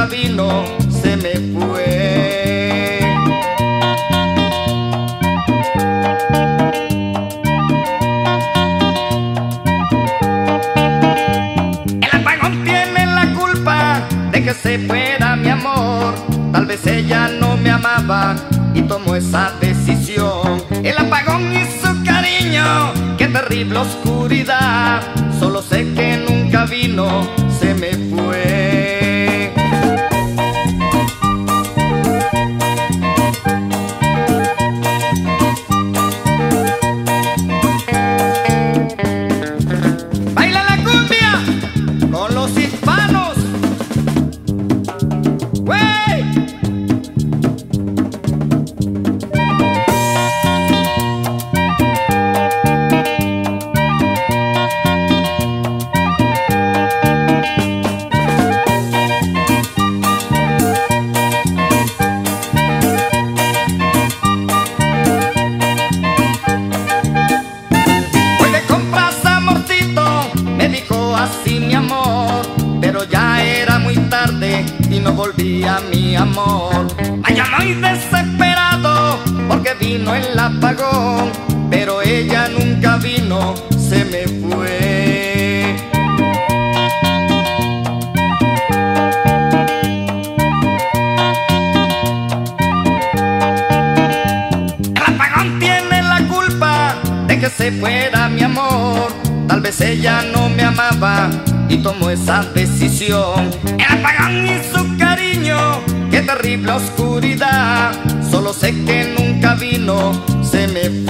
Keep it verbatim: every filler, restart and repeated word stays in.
nunca vino, se me fue. El apagón tiene la culpa de que se fuera mi amor. Tal vez ella no me amaba y tomó esa decisión. El apagón y su cariño, qué terrible oscuridad. Solo sé que nunca vino, se me fue. Baila la cumbia con los hispanos. ¡Wey! Así mi amor, pero ya era muy tarde y no volvía mi amor. Me llamó muy desesperado porque vino el apagón, pero ella nunca vino, se me fue. El apagón tiene la culpa de que se fuera mi amor. Tal vez ella no me amaba y tomó esa decisión. El apagón y su cariño, qué terrible oscuridad. Solo sé que nunca vino, se me fue.